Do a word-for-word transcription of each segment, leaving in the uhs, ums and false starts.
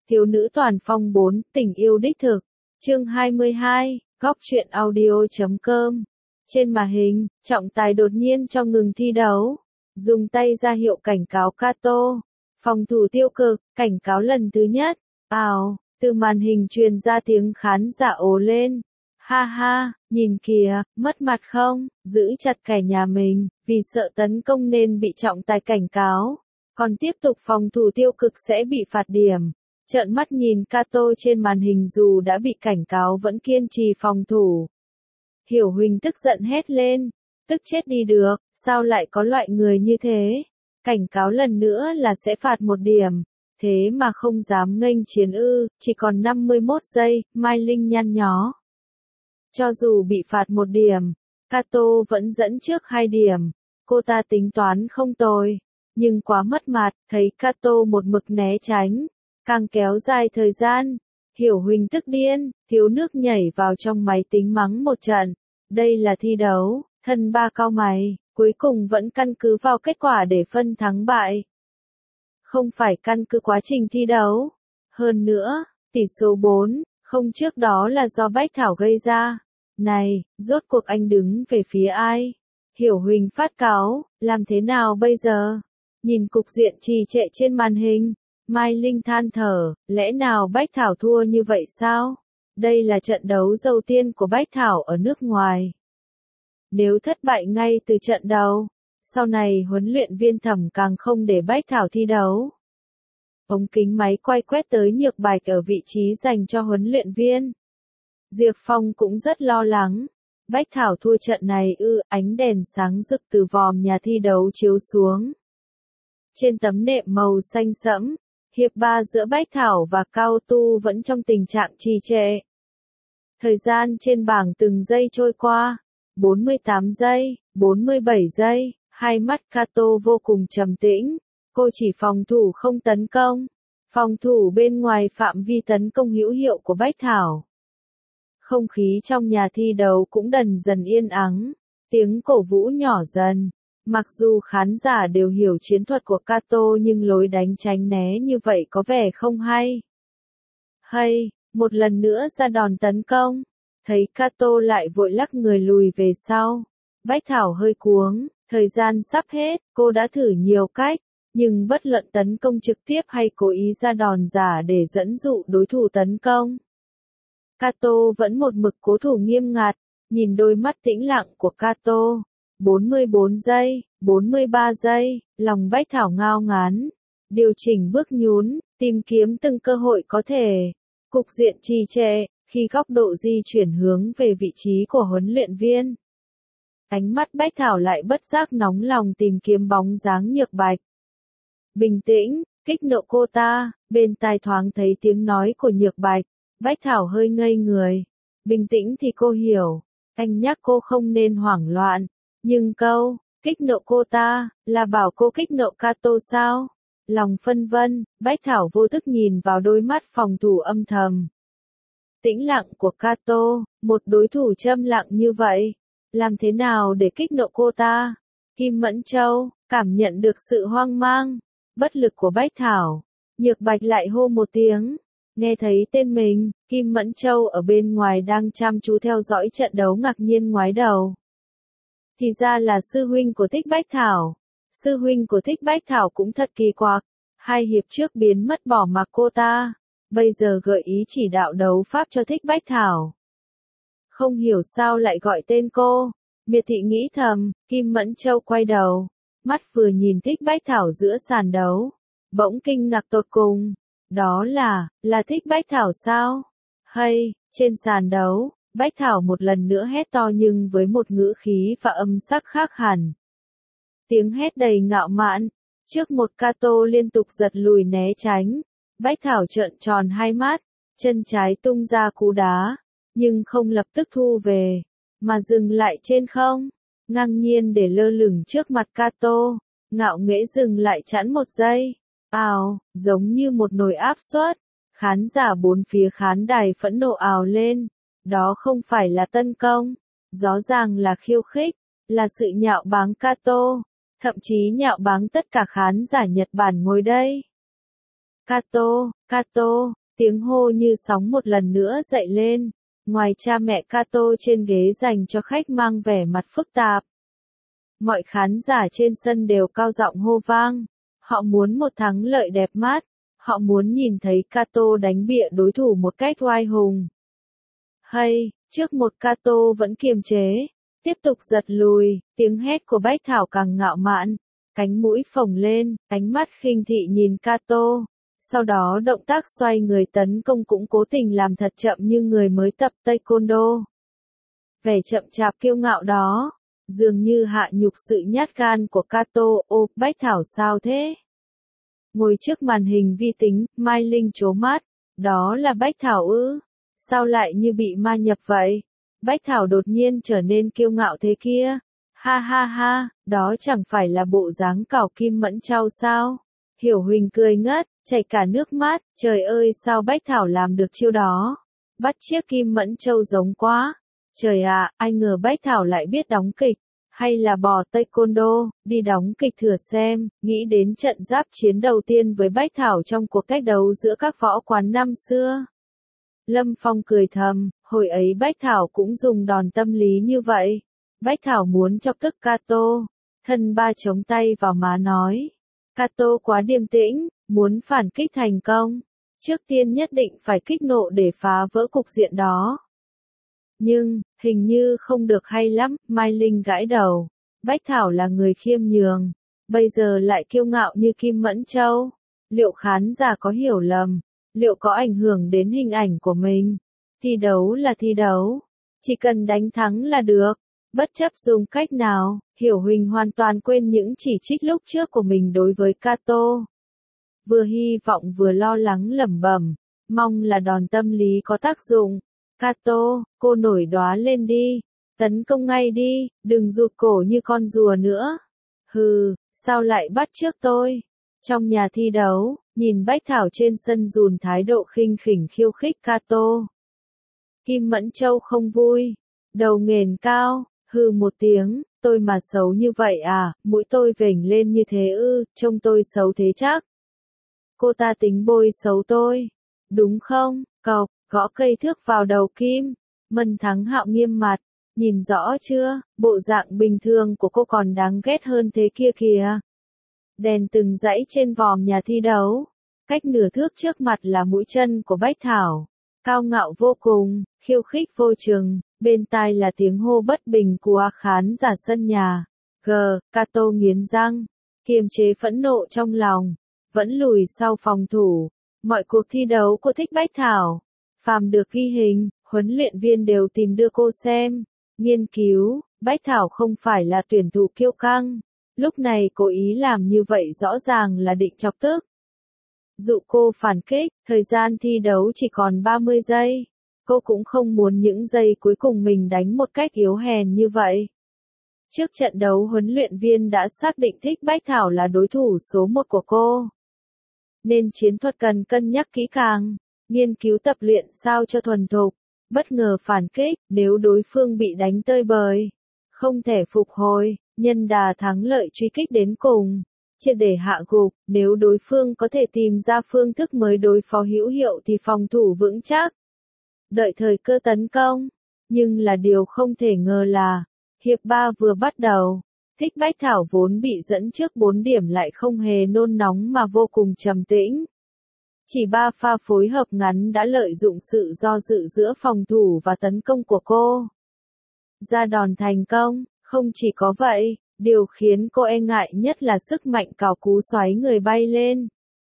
Thiếu nữ toàn phong bốn, tình yêu đích thực. Chương hai mươi hai, góc truyện audio.com. Trên màn hình, trọng tài đột nhiên cho ngừng thi đấu. Dùng tay ra hiệu cảnh cáo Kato. Phòng thủ tiêu cực, cảnh cáo lần thứ nhất. Ào, từ màn hình truyền ra tiếng khán giả ồ lên. Ha ha, nhìn kìa, mất mặt không, giữ chặt kẻ nhà mình, vì sợ tấn công nên bị trọng tài cảnh cáo. Còn tiếp tục phòng thủ tiêu cực sẽ bị phạt điểm. Trợn mắt nhìn Kato trên màn hình dù đã bị cảnh cáo vẫn kiên trì phòng thủ. Hiểu Huỳnh tức giận hét lên, tức chết đi được, sao lại có loại người như thế? Cảnh cáo lần nữa là sẽ phạt một điểm, thế mà không dám nghênh chiến ư, chỉ còn năm mươi mốt giây, Mai Linh nhăn nhó. Cho dù bị phạt một điểm, Kato vẫn dẫn trước hai điểm, cô ta tính toán không tồi, nhưng quá mất mặt, thấy Kato một mực né tránh. Càng kéo dài thời gian, Hiểu Huỳnh tức điên, thiếu nước nhảy vào trong máy tính mắng một trận. Đây là thi đấu, thân ba cau mày, cuối cùng vẫn căn cứ vào kết quả để phân thắng bại. Không phải căn cứ quá trình thi đấu. Hơn nữa, tỷ số bốn, không trước đó là do Bách Thảo gây ra. Này, rốt cuộc anh đứng về phía ai? Hiểu Huỳnh phát cáu, làm thế nào bây giờ? Nhìn cục diện trì trệ trên màn hình. Mai Linh than thở, lẽ nào Bách Thảo thua như vậy sao? Đây là trận đấu đầu tiên của Bách Thảo ở nước ngoài. Nếu thất bại ngay từ trận đầu, sau này huấn luyện viên Thẩm càng không để Bách Thảo thi đấu. Ống kính máy quay quét tới Nhược Bạch ở vị trí dành cho huấn luyện viên. Diệp Phong cũng rất lo lắng. Bách Thảo thua trận này ư, ánh đèn sáng rực từ vòm nhà thi đấu chiếu xuống. Trên tấm nệm màu xanh sẫm, hiệp ba giữa Bách Thảo và Cao Tu vẫn trong tình trạng trì trệ. Thời gian trên bảng từng giây trôi qua, bốn mươi tám giây, bốn mươi bảy giây, hai mắt Kato vô cùng trầm tĩnh, cô chỉ phòng thủ không tấn công, phòng thủ bên ngoài phạm vi tấn công hữu hiệu của Bách Thảo. Không khí trong nhà thi đấu cũng dần dần yên ắng, tiếng cổ vũ nhỏ dần. Mặc dù khán giả đều hiểu chiến thuật của Kato nhưng lối đánh tránh né như vậy có vẻ không hay. Hay, một lần nữa ra đòn tấn công, thấy Kato lại vội lắc người lùi về sau. Bách Thảo hơi cuống, thời gian sắp hết, cô đã thử nhiều cách, nhưng bất luận tấn công trực tiếp hay cố ý ra đòn giả để dẫn dụ đối thủ tấn công. Kato vẫn một mực cố thủ nghiêm ngặt, nhìn đôi mắt tĩnh lặng của Kato. bốn mươi bốn giây, bốn mươi ba giây, lòng Bách Thảo ngao ngán. Điều chỉnh bước nhún, tìm kiếm từng cơ hội có thể. Cục diện trì trệ, khi góc độ di chuyển hướng về vị trí của huấn luyện viên. Ánh mắt Bách Thảo lại bất giác nóng lòng tìm kiếm bóng dáng Nhược Bạch. Bình tĩnh, kích nộ cô ta, bên tai thoáng thấy tiếng nói của Nhược Bạch. Bách Thảo hơi ngây người. Bình tĩnh thì cô hiểu, anh nhắc cô không nên hoảng loạn. Nhưng câu, kích nộ cô ta, là bảo cô kích nộ Kato sao? Lòng phân vân, Bách Thảo vô thức nhìn vào đôi mắt phòng thủ âm thầm. Tĩnh lặng của Kato, một đối thủ châm lặng như vậy. Làm thế nào để kích nộ cô ta? Kim Mẫn Châu, cảm nhận được sự hoang mang, bất lực của Bách Thảo. Nhược Bạch lại hô một tiếng. Nghe thấy tên mình, Kim Mẫn Châu ở bên ngoài đang chăm chú theo dõi trận đấu ngạc nhiên ngoái đầu. Thì ra là sư huynh của Thích Bách Thảo. Sư huynh của Thích Bách Thảo cũng thật kỳ quặc. Hai hiệp trước biến mất bỏ mặc cô ta. Bây giờ gợi ý chỉ đạo đấu pháp cho Thích Bách Thảo. Không hiểu sao lại gọi tên cô. Miệt thị nghĩ thầm, Kim Mẫn Châu quay đầu. Mắt vừa nhìn Thích Bách Thảo giữa sàn đấu. Bỗng kinh ngạc tột cùng. Đó là, là Thích Bách Thảo sao? Hay, trên sàn đấu. Bách Thảo một lần nữa hét to nhưng với một ngữ khí và âm sắc khác hẳn. Tiếng hét đầy ngạo mạn, trước một Kato liên tục giật lùi né tránh. Bách Thảo trợn tròn hai mắt, chân trái tung ra cú đá, nhưng không lập tức thu về, mà dừng lại trên không, ngang nhiên để lơ lửng trước mặt Kato, ngạo nghễ dừng lại chẵn một giây. Ào, giống như một nồi áp suất, khán giả bốn phía khán đài phẫn nộ ào lên. Đó không phải là tấn công, rõ ràng là khiêu khích, là sự nhạo báng Kato, thậm chí nhạo báng tất cả khán giả Nhật Bản ngồi đây. Kato, Kato, tiếng hô như sóng một lần nữa dậy lên. Ngoài cha mẹ Kato trên ghế dành cho khách mang vẻ mặt phức tạp. Mọi khán giả trên sân đều cao giọng hô vang. Họ muốn một thắng lợi đẹp mắt. Họ muốn nhìn thấy Kato đánh bịa đối thủ một cách oai hùng. Hay, trước một Kato vẫn kiềm chế, tiếp tục giật lùi, tiếng hét của Bách Thảo càng ngạo mạn, cánh mũi phồng lên, ánh mắt khinh thị nhìn Kato. Sau đó động tác xoay người tấn công cũng cố tình làm thật chậm như người mới tập taekwondo. Vẻ chậm chạp kiêu ngạo đó, dường như hạ nhục sự nhát gan của Kato. Ô, Bách Thảo sao thế? Ngồi trước màn hình vi tính, Mai Linh trố mắt, đó là Bách Thảo ư? Sao lại như bị ma nhập vậy? Bách Thảo đột nhiên trở nên kiêu ngạo thế kia. Ha ha ha, đó chẳng phải là bộ dáng cào kim mẫn châu sao? Hiểu Huỳnh cười ngất, chảy cả nước mắt, trời ơi sao Bách Thảo làm được chiêu đó? Bắt chiếc Kim Mẫn Châu giống quá. Trời ạ, ai ngờ Bách Thảo lại biết đóng kịch, hay là bò taekwondo, đi đóng kịch thử xem, nghĩ đến trận giáp chiến đầu tiên với Bách Thảo trong cuộc cách đấu giữa các võ quán năm xưa. Lâm Phong cười thầm, hồi ấy Bách Thảo cũng dùng đòn tâm lý như vậy. Bách Thảo muốn chọc tức Kato, thân ba chống tay vào má nói. Kato quá điềm tĩnh, muốn phản kích thành công. Trước tiên nhất định phải kích nộ để phá vỡ cục diện đó. Nhưng, hình như không được hay lắm, Mai Linh gãi đầu. Bách Thảo là người khiêm nhường, bây giờ lại kiêu ngạo như Kim Mẫn Châu. Liệu khán giả có hiểu lầm? Liệu có ảnh hưởng đến hình ảnh của mình? Thi đấu là thi đấu, chỉ cần đánh thắng là được, bất chấp dùng cách nào. Hiểu Huỳnh hoàn toàn quên những chỉ trích lúc trước của mình đối với Kato. Vừa hy vọng vừa lo lắng lẩm bẩm, mong là đòn tâm lý có tác dụng. Kato, cô nổi đoá lên đi, tấn công ngay đi, đừng rụt cổ như con rùa nữa. Hừ, sao lại bắt trước tôi? Trong nhà thi đấu, nhìn Bách Thảo trên sân dùn thái độ khinh khỉnh khiêu khích Kato. Kim Mẫn Châu không vui, đầu nghển cao, hừ một tiếng, tôi mà xấu như vậy à, mũi tôi vểnh lên như thế ư, trông tôi xấu thế chắc. Cô ta tính bôi xấu tôi, đúng không? Cộc, gõ cây thước vào đầu Kim. Mân Thắng Hạo nghiêm mặt, nhìn rõ chưa, bộ dạng bình thường của cô còn đáng ghét hơn thế kia kìa. Đèn từng dãy trên vòm nhà thi đấu, cách nửa thước trước mặt là mũi chân của Bách Thảo, cao ngạo vô cùng, khiêu khích vô chừng, bên tai là tiếng hô bất bình của khán giả sân nhà. G, Kato nghiến răng, kiềm chế phẫn nộ trong lòng, vẫn lùi sau phòng thủ. Mọi cuộc thi đấu cô thích Bách Thảo, phàm được ghi hình, huấn luyện viên đều tìm đưa cô xem, nghiên cứu. Bách Thảo không phải là tuyển thủ kiêu căng, lúc này cố ý làm như vậy rõ ràng là định chọc tức. Dụ cô phản kích, thời gian thi đấu chỉ còn ba mươi giây. Cô cũng không muốn những giây cuối cùng mình đánh một cách yếu hèn như vậy. Trước trận đấu huấn luyện viên đã xác định thích Bách Thảo là đối thủ số một của cô. Nên chiến thuật cần cân nhắc kỹ càng, nghiên cứu tập luyện sao cho thuần thục, bất ngờ phản kích, nếu đối phương bị đánh tơi bời, không thể phục hồi, nhân đà thắng lợi truy kích đến cùng, triệt để hạ gục, nếu đối phương có thể tìm ra phương thức mới đối phó hữu hiệu thì phòng thủ vững chắc. Đợi thời cơ tấn công, nhưng là điều không thể ngờ là, hiệp ba vừa bắt đầu, Thích Bách Thảo vốn bị dẫn trước bốn điểm lại không hề nôn nóng mà vô cùng trầm tĩnh. Chỉ ba pha phối hợp ngắn đã lợi dụng sự do dự giữa phòng thủ và tấn công của cô. Ra đòn thành công, không chỉ có vậy, điều khiến cô e ngại nhất là sức mạnh cào cú xoáy người bay lên.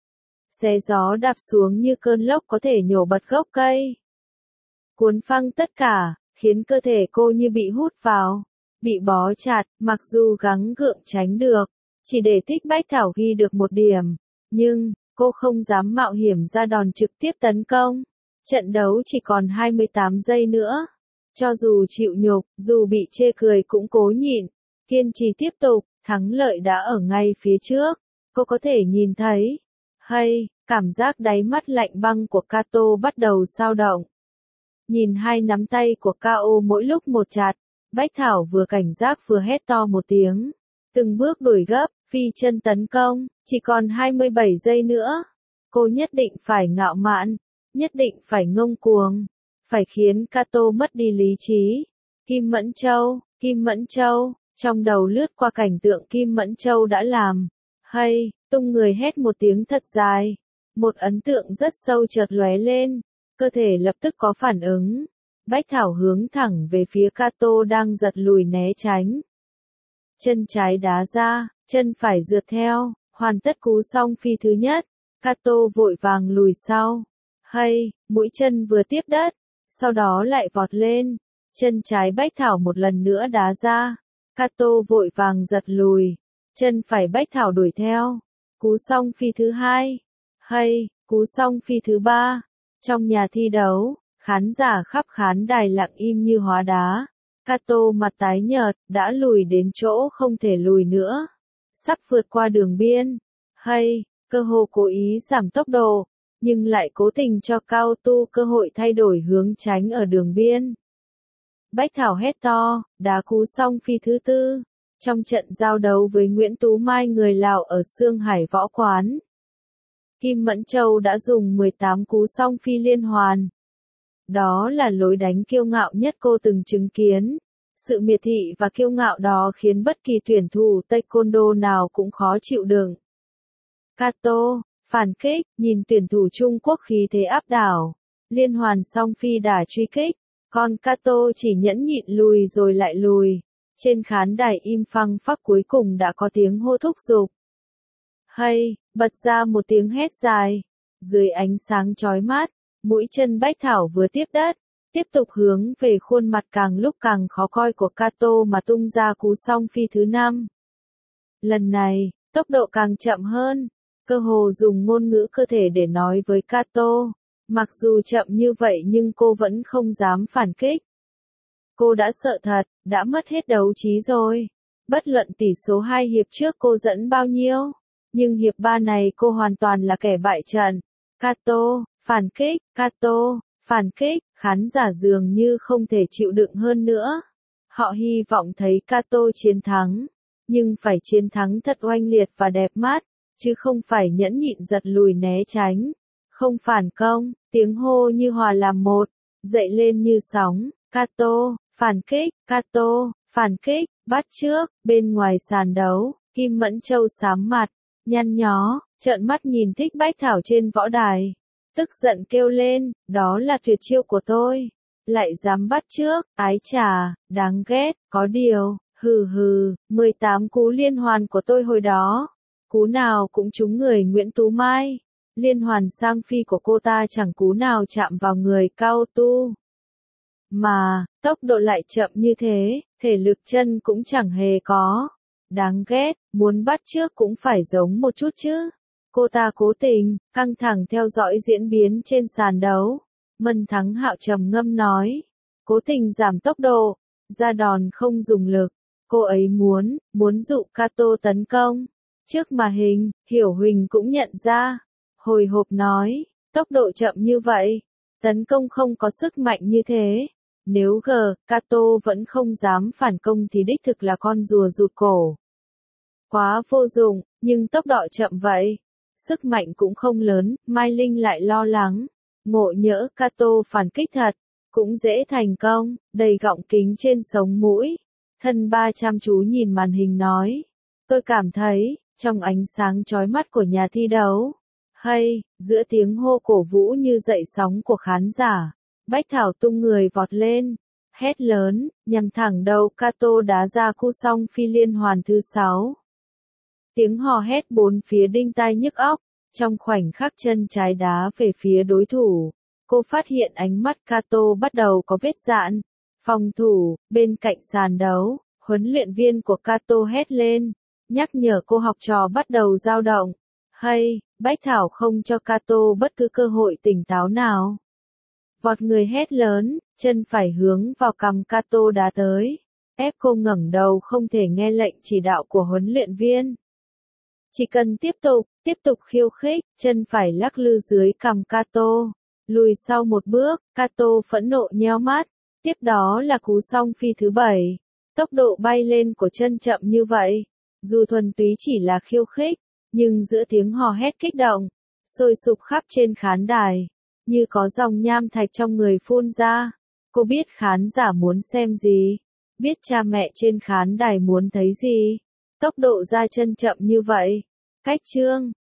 Xé gió đạp xuống như cơn lốc có thể nhổ bật gốc cây. Cuốn phăng tất cả, khiến cơ thể cô như bị hút vào, bị bó chặt, mặc dù gắng gượng tránh được, chỉ để Thích Bách Thảo ghi được một điểm, nhưng, cô không dám mạo hiểm ra đòn trực tiếp tấn công. Trận đấu chỉ còn hai mươi tám giây nữa. Cho dù chịu nhục, dù bị chê cười cũng cố nhịn, kiên trì tiếp tục, thắng lợi đã ở ngay phía trước. Cô có thể nhìn thấy. Hay, cảm giác đáy mắt lạnh băng của Kato bắt đầu xao động. Nhìn hai nắm tay của ca o mỗi lúc một chặt, Bách Thảo vừa cảnh giác vừa hét to một tiếng. Từng bước đuổi gấp, phi chân tấn công, chỉ còn hai mươi bảy giây nữa. Cô nhất định phải ngạo mạn, nhất định phải ngông cuồng, phải khiến Cato mất đi lý trí. Kim Mẫn Châu, Kim Mẫn Châu, trong đầu lướt qua cảnh tượng Kim Mẫn Châu đã làm. Hay, tung người hét một tiếng thật dài. Một ấn tượng rất sâu chợt lóe lên, cơ thể lập tức có phản ứng. Bách Thảo hướng thẳng về phía Cato đang giật lùi né tránh. Chân trái đá ra, chân phải rượt theo, hoàn tất cú song phi thứ nhất. Cato vội vàng lùi sau. Hay, mũi chân vừa tiếp đất, sau đó lại vọt lên. Chân trái Bách Thảo một lần nữa đá ra. Cato vội vàng giật lùi. Chân phải Bách Thảo đuổi theo. Cú song phi thứ hai. Hay, cú song phi thứ ba. Trong nhà thi đấu, khán giả khắp khán đài lặng im như hóa đá. Cato mặt tái nhợt, đã lùi đến chỗ không thể lùi nữa. Sắp vượt qua đường biên. Hay, cơ hồ cố ý giảm tốc độ, nhưng lại cố tình cho Cao Tu cơ hội thay đổi hướng tránh ở đường biên. Bách Thảo hét to, đá cú song phi thứ tư. Trong trận giao đấu với Nguyễn Tú Mai người Lào ở Sương Hải Võ Quán, Kim Mẫn Châu đã dùng mười tám cú song phi liên hoàn. Đó là lối đánh kiêu ngạo nhất cô từng chứng kiến. Sự miệt thị và kiêu ngạo đó khiến bất kỳ tuyển thủ taekwondo nào cũng khó chịu đựng. Cato, phản kích, nhìn tuyển thủ Trung Quốc khí thế áp đảo. Liên hoàn song phi đả truy kích, còn Cato chỉ nhẫn nhịn lùi rồi lại lùi. Trên khán đài im phăng phắc cuối cùng đã có tiếng hô thúc giục. Hay, bật ra một tiếng hét dài. Dưới ánh sáng chói mắt, mũi chân Bách Thảo vừa tiếp đất, tiếp tục hướng về khuôn mặt càng lúc càng khó coi của Cato mà tung ra cú song phi thứ năm. Lần này, tốc độ càng chậm hơn, cơ hồ dùng ngôn ngữ cơ thể để nói với Cato. Mặc dù chậm như vậy nhưng cô vẫn không dám phản kích. Cô đã sợ thật, đã mất hết đấu trí rồi. Bất luận tỷ số hai hiệp trước cô dẫn bao nhiêu, nhưng hiệp ba này cô hoàn toàn là kẻ bại trận. Cato, phản kích, Cato, phản kích, khán giả dường như không thể chịu đựng hơn nữa. Họ hy vọng thấy Cato chiến thắng, nhưng phải chiến thắng thật oanh liệt và đẹp mắt, chứ không phải nhẫn nhịn giật lùi né tránh. Không phản công, tiếng hô như hòa làm một, dậy lên như sóng. Cato, phản kích, Cato, phản kích, bắt trước. Bên ngoài sàn đấu, Kim Mẫn Châu xám mặt, nhăn nhó, trợn mắt nhìn Thích Bách Thảo trên võ đài. Tức giận kêu lên, đó là tuyệt chiêu của tôi. Lại dám bắt trước, ái chà, đáng ghét, có điều, hừ hừ, mười tám cú liên hoàn của tôi hồi đó. Cú nào cũng trúng người Nguyễn Tú Mai. Liên hoàn sang phi của cô ta chẳng cú nào chạm vào người Cao Tu. Mà, tốc độ lại chậm như thế, thể lực chân cũng chẳng hề có. Đáng ghét, muốn bắt trước cũng phải giống một chút chứ. Cô ta cố tình, căng thẳng theo dõi diễn biến trên sàn đấu. Mân Thắng Hạo trầm ngâm nói. Cố tình giảm tốc độ, ra đòn không dùng lực. Cô ấy muốn, muốn dụ Cato tấn công. Trước màn hình, Hiểu Huỳnh cũng nhận ra. Hồi hộp nói, tốc độ chậm như vậy, tấn công không có sức mạnh như thế. Nếu G, Cato vẫn không dám phản công thì đích thực là con rùa rụt cổ. Quá vô dụng, nhưng tốc độ chậm vậy. Sức mạnh cũng không lớn, Mai Linh lại lo lắng. Ngộ nhỡ Cato phản kích thật, cũng dễ thành công, đầy gọng kính trên sống mũi. Thân ba chăm chú nhìn màn hình nói. Tôi cảm thấy, trong ánh sáng chói mắt của nhà thi đấu. Hay, giữa tiếng hô cổ vũ như dậy sóng của khán giả. Bách Thảo tung người vọt lên, hét lớn, nhằm thẳng đầu Cato đá ra cú song phi liên hoàn thứ sáu. Tiếng hò hét bốn phía đinh tai nhức óc, trong khoảnh khắc chân trái đá về phía đối thủ, cô phát hiện ánh mắt Cato bắt đầu có vết dạn. Phòng thủ, bên cạnh sàn đấu, huấn luyện viên của Cato hét lên, nhắc nhở cô học trò bắt đầu dao động. Hay, Bách Thảo không cho Cato bất cứ cơ hội tỉnh táo nào. Vọt người hét lớn, chân phải hướng vào cằm Cato đá tới, ép cô ngẩng đầu không thể nghe lệnh chỉ đạo của huấn luyện viên. Chỉ cần tiếp tục, tiếp tục khiêu khích, chân phải lắc lư dưới cằm Cato. Lùi sau một bước, Cato phẫn nộ nheo mắt, tiếp đó là cú song phi thứ bảy. Tốc độ bay lên của chân chậm như vậy, dù thuần túy chỉ là khiêu khích, nhưng giữa tiếng hò hét kích động, sôi sục khắp trên khán đài, như có dòng nham thạch trong người phun ra. Cô biết khán giả muốn xem gì, biết cha mẹ trên khán đài muốn thấy gì. Tốc độ ra chân chậm như vậy, cách chương